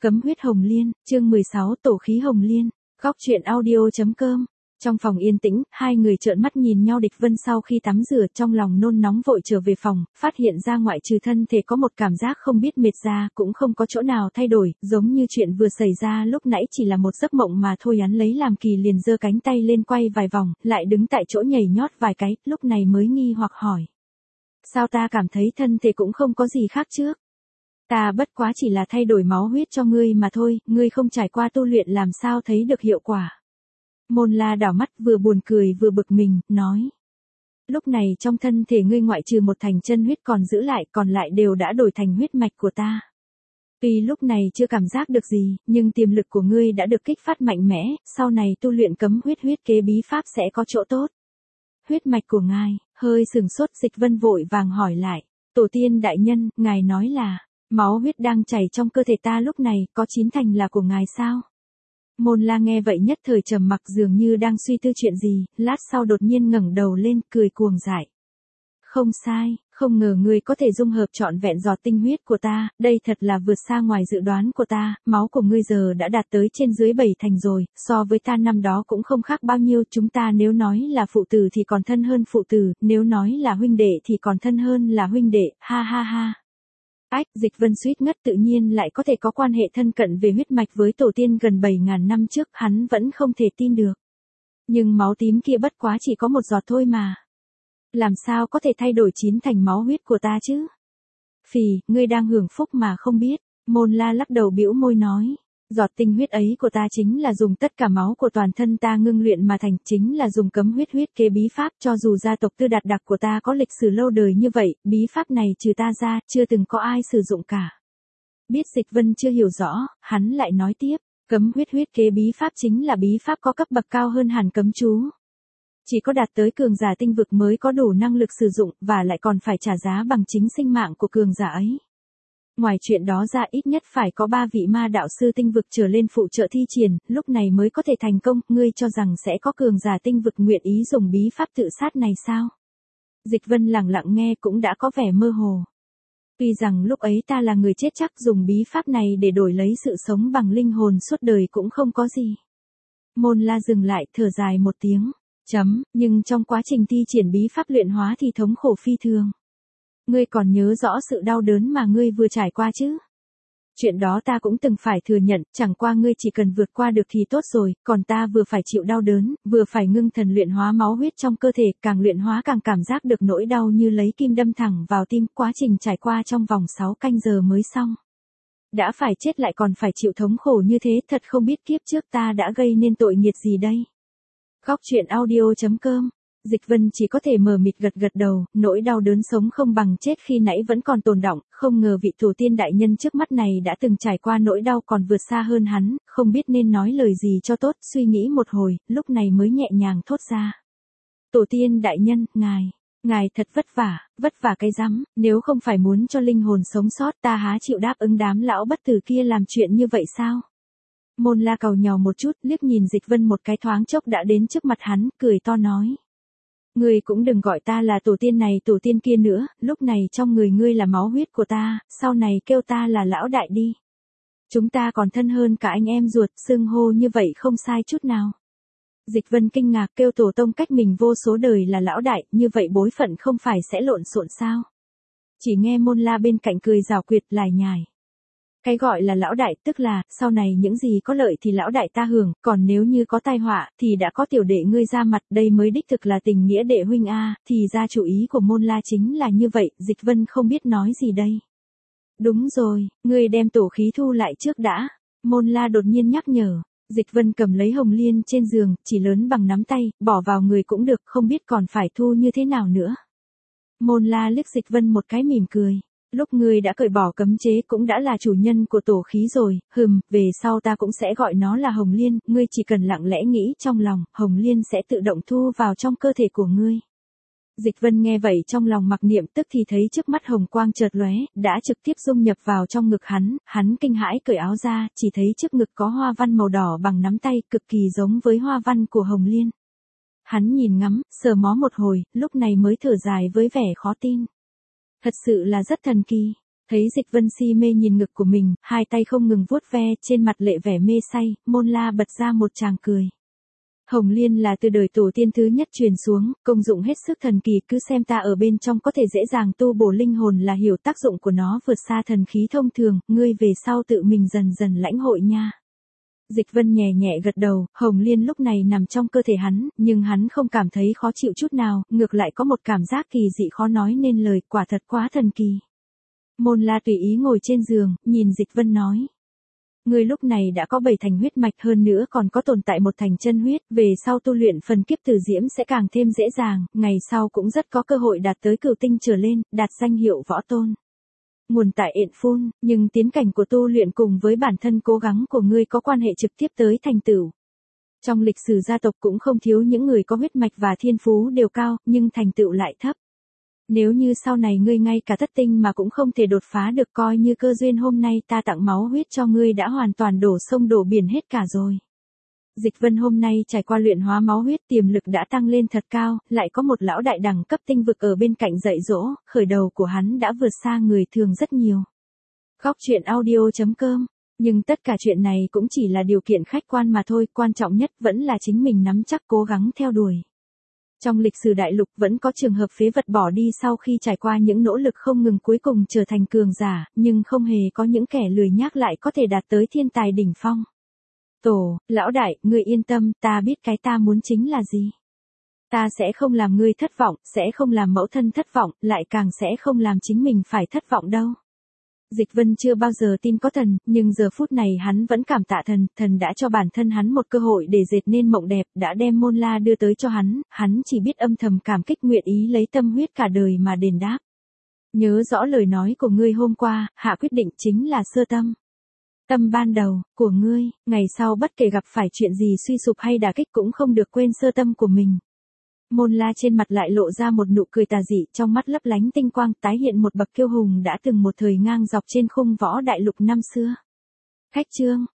Cấm huyết hồng liên, chương 16 tổ khí hồng liên, góc truyện audio.com. Trong phòng yên tĩnh, hai người trợn mắt nhìn nhau. Địch Vân sau khi tắm rửa trong lòng nôn nóng vội trở về phòng, phát hiện ra ngoại trừ thân thể có một cảm giác không biết mệt ra cũng không có chỗ nào thay đổi, giống như chuyện vừa xảy ra lúc nãy chỉ là một giấc mộng mà thôi. Hắn lấy làm kỳ liền giơ cánh tay lên quay vài vòng, lại đứng tại chỗ nhảy nhót vài cái, lúc này mới nghi hoặc hỏi. Sao ta cảm thấy thân thể cũng không có gì khác trước? Ta bất quá chỉ là thay đổi máu huyết cho ngươi mà thôi, ngươi không trải qua tu luyện làm sao thấy được hiệu quả. Môn La đảo mắt vừa buồn cười vừa bực mình, nói. Lúc này trong thân thể ngươi ngoại trừ một thành chân huyết còn giữ lại, còn lại đều đã đổi thành huyết mạch của ta. Tuy lúc này chưa cảm giác được gì, nhưng tiềm lực của ngươi đã được kích phát mạnh mẽ, sau này tu luyện cấm huyết kế bí pháp sẽ có chỗ tốt. Huyết mạch của ngài, hơi sừng sốt. Dịch Vân vội vàng hỏi lại. Tổ tiên đại nhân, ngài nói là, máu huyết đang chảy trong cơ thể ta lúc này, có 9 thành là của ngài sao? Môn La nghe vậy nhất thời trầm mặc, dường như đang suy tư chuyện gì, lát sau đột nhiên ngẩng đầu lên, cười cuồng dại. Không sai, không ngờ ngươi có thể dung hợp trọn vẹn giọt tinh huyết của ta, đây thật là vượt xa ngoài dự đoán của ta, máu của ngươi giờ đã đạt tới trên dưới 7 thành rồi, so với ta năm đó cũng không khác bao nhiêu. Chúng ta nếu nói là phụ tử thì còn thân hơn phụ tử, nếu nói là huynh đệ thì còn thân hơn là huynh đệ, ha ha ha. Ách, Dịch Vân suýt ngất, tự nhiên lại có thể có quan hệ thân cận về huyết mạch với tổ tiên gần 7.000 năm trước, hắn vẫn không thể tin được. Nhưng máu tím kia bất quá chỉ có một giọt thôi mà. Làm sao có thể thay đổi 9 thành máu huyết của ta chứ? Phì, ngươi đang hưởng phúc mà không biết. Môn La lắc đầu bĩu môi nói. Giọt tinh huyết ấy của ta chính là dùng tất cả máu của toàn thân ta ngưng luyện mà thành, chính là dùng cấm huyết kế bí pháp. Cho dù gia tộc Tư Đạt Đặc của ta có lịch sử lâu đời như vậy, bí pháp này trừ ta ra, chưa từng có ai sử dụng cả. Biết Dịch Vân chưa hiểu rõ, hắn lại nói tiếp, cấm huyết kế bí pháp chính là bí pháp có cấp bậc cao hơn hẳn cấm chú. Chỉ có đạt tới cường giả tinh vực mới có đủ năng lực sử dụng, và lại còn phải trả giá bằng chính sinh mạng của cường giả ấy. Ngoài chuyện đó ra ít nhất phải có 3 vị ma đạo sư tinh vực trở lên phụ trợ thi triển, lúc này mới có thể thành công. Ngươi cho rằng sẽ có cường giả tinh vực nguyện ý dùng bí pháp tự sát này sao? Dịch Vân lặng lặng nghe cũng đã có vẻ mơ hồ. Tuy rằng lúc ấy ta là người chết chắc, dùng bí pháp này để đổi lấy sự sống bằng linh hồn suốt đời cũng không có gì. Môn La dừng lại, thở dài một tiếng. Nhưng trong quá trình thi triển bí pháp luyện hóa thì thống khổ phi thường. Ngươi còn nhớ rõ sự đau đớn mà ngươi vừa trải qua chứ? Chuyện đó ta cũng từng phải thừa nhận, chẳng qua ngươi chỉ cần vượt qua được thì tốt rồi, còn ta vừa phải chịu đau đớn, vừa phải ngưng thần luyện hóa máu huyết trong cơ thể, càng luyện hóa càng cảm giác được nỗi đau như lấy kim đâm thẳng vào tim, quá trình trải qua trong vòng 6 canh giờ mới xong. Đã phải chết lại còn phải chịu thống khổ như thế, thật không biết kiếp trước ta đã gây nên tội nghiệt gì đây. Góc truyện audio.com. Dịch Vân chỉ có thể mờ mịt gật đầu, nỗi đau đớn sống không bằng chết khi nãy vẫn còn tồn đọng, không ngờ vị tổ tiên đại nhân trước mắt này đã từng trải qua nỗi đau còn vượt xa hơn hắn, không biết nên nói lời gì cho tốt, suy nghĩ một hồi, lúc này mới nhẹ nhàng thốt ra. Tổ tiên đại nhân, ngài thật vất vả cái rắm, nếu không phải muốn cho linh hồn sống sót ta há chịu đáp ứng đám lão bất tử kia làm chuyện như vậy sao? Môn La càu nhàu một chút, liếc nhìn Dịch Vân một cái, thoáng chốc đã đến trước mặt hắn, cười to nói. Ngươi cũng đừng gọi ta là tổ tiên này tổ tiên kia nữa, lúc này trong người ngươi là máu huyết của ta, sau này kêu ta là lão đại đi. Chúng ta còn thân hơn cả anh em ruột, xưng hô như vậy không sai chút nào. Dịch Vân kinh ngạc, kêu tổ tông cách mình vô số đời là lão đại, như vậy bối phận không phải sẽ lộn xộn sao? Chỉ nghe Môn La bên cạnh cười giảo quyệt lải nhải. Cái gọi là lão đại tức là, sau này những gì có lợi thì lão đại ta hưởng, còn nếu như có tai họa, thì đã có tiểu đệ ngươi ra mặt, đây mới đích thực là tình nghĩa đệ huynh a. Thì ra chủ ý của Môn La chính là như vậy. Dịch Vân không biết nói gì đây. Đúng rồi, ngươi đem tổ khí thu lại trước đã. Môn La đột nhiên nhắc nhở. Dịch Vân cầm lấy hồng liên trên giường, chỉ lớn bằng nắm tay, bỏ vào người cũng được, không biết còn phải thu như thế nào nữa. Môn La liếc Dịch Vân một cái mỉm cười. Lúc ngươi đã cởi bỏ cấm chế cũng đã là chủ nhân của tổ khí rồi, về sau ta cũng sẽ gọi nó là hồng liên, ngươi chỉ cần lặng lẽ nghĩ trong lòng, hồng liên sẽ tự động thu vào trong cơ thể của ngươi. Dịch Vân nghe vậy trong lòng mặc niệm, tức thì thấy trước mắt hồng quang chợt lóe, đã trực tiếp dung nhập vào trong ngực hắn kinh hãi cởi áo ra, chỉ thấy trước ngực có hoa văn màu đỏ bằng nắm tay, cực kỳ giống với hoa văn của hồng liên. Hắn nhìn ngắm, sờ mó một hồi, lúc này mới thở dài với vẻ khó tin. Thật sự là rất thần kỳ. Thấy Dịch Vân si mê nhìn ngực của mình, hai tay không ngừng vuốt ve, trên mặt lệ vẻ mê say, Môn La bật ra một tràng cười. Hồng Liên là từ đời tổ tiên thứ nhất truyền xuống, công dụng hết sức thần kỳ, cứ xem ta ở bên trong có thể dễ dàng tu bổ linh hồn là hiểu tác dụng của nó vượt xa thần khí thông thường, ngươi về sau tự mình dần dần lãnh hội nha. Dịch Vân nhẹ nhẹ gật đầu, Hồng Liên lúc này nằm trong cơ thể hắn, nhưng hắn không cảm thấy khó chịu chút nào, ngược lại có một cảm giác kỳ dị khó nói nên lời, quả thật quá thần kỳ. Môn La tùy ý ngồi trên giường, nhìn Dịch Vân nói. Ngươi lúc này đã có 7 thành huyết mạch, hơn nữa còn có tồn tại một thành chân huyết, về sau tu luyện phần kiếp tử diễm sẽ càng thêm dễ dàng, ngày sau cũng rất có cơ hội đạt tới cửu tinh trở lên, đạt danh hiệu võ tôn. Nguồn tại Yện Phun, nhưng tiến cảnh của tu luyện cùng với bản thân cố gắng của ngươi có quan hệ trực tiếp tới thành tựu. Trong lịch sử gia tộc cũng không thiếu những người có huyết mạch và thiên phú đều cao, nhưng thành tựu lại thấp. Nếu như sau này ngươi ngay cả thất tinh mà cũng không thể đột phá được, coi như cơ duyên hôm nay ta tặng máu huyết cho ngươi đã hoàn toàn đổ sông đổ biển hết cả rồi. Dịch Vân hôm nay trải qua luyện hóa máu huyết, tiềm lực đã tăng lên thật cao, lại có một lão đại đẳng cấp tinh vực ở bên cạnh dạy dỗ, khởi đầu của hắn đã vượt xa người thường rất nhiều. Góc truyện audio.com. Nhưng tất cả chuyện này cũng chỉ là điều kiện khách quan mà thôi, quan trọng nhất vẫn là chính mình nắm chắc cố gắng theo đuổi. Trong lịch sử đại lục vẫn có trường hợp phế vật bỏ đi sau khi trải qua những nỗ lực không ngừng cuối cùng trở thành cường giả, nhưng không hề có những kẻ lười nhác lại có thể đạt tới thiên tài đỉnh phong. Tổ, lão đại, ngươi yên tâm, ta biết cái ta muốn chính là gì. Ta sẽ không làm ngươi thất vọng, sẽ không làm mẫu thân thất vọng, lại càng sẽ không làm chính mình phải thất vọng đâu. Dịch Vân chưa bao giờ tin có thần, nhưng giờ phút này hắn vẫn cảm tạ thần, thần đã cho bản thân hắn một cơ hội để dệt nên mộng đẹp, đã đem Môn La đưa tới cho hắn chỉ biết âm thầm cảm kích, nguyện ý lấy tâm huyết cả đời mà đền đáp. Nhớ rõ lời nói của ngươi hôm qua, hạ quyết định chính là sơ tâm. Tâm ban đầu, của ngươi, ngày sau bất kể gặp phải chuyện gì suy sụp hay đả kích cũng không được quên sơ tâm của mình. Môn La trên mặt lại lộ ra một nụ cười tà dị, trong mắt lấp lánh tinh quang, tái hiện một bậc kiêu hùng đã từng một thời ngang dọc trên khung võ đại lục năm xưa. Khách chương,